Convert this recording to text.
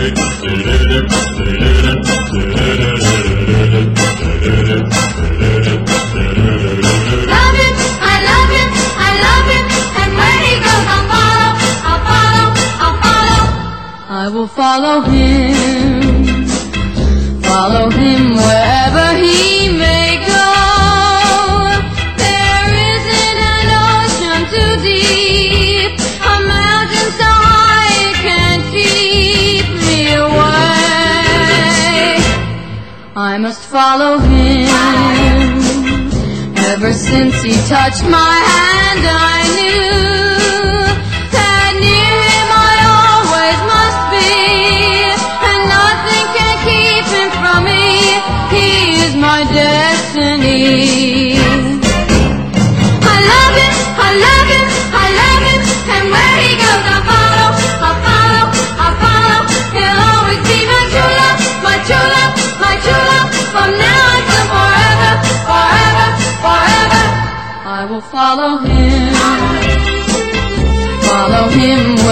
I will follow him wherever he may go. There isn't an ocean too deep, a mountain so high it can't keep me away. I must follow him. Ever since he touched my hand, I knew that near him I always must be, and nothing can keep him from me. He is my destiny. I love him, I love him, I love him, and where he goes I follow, I follow, I follow. He'll always be my true love, my true love, my true love, from now until forever, forever, forever. I will follow him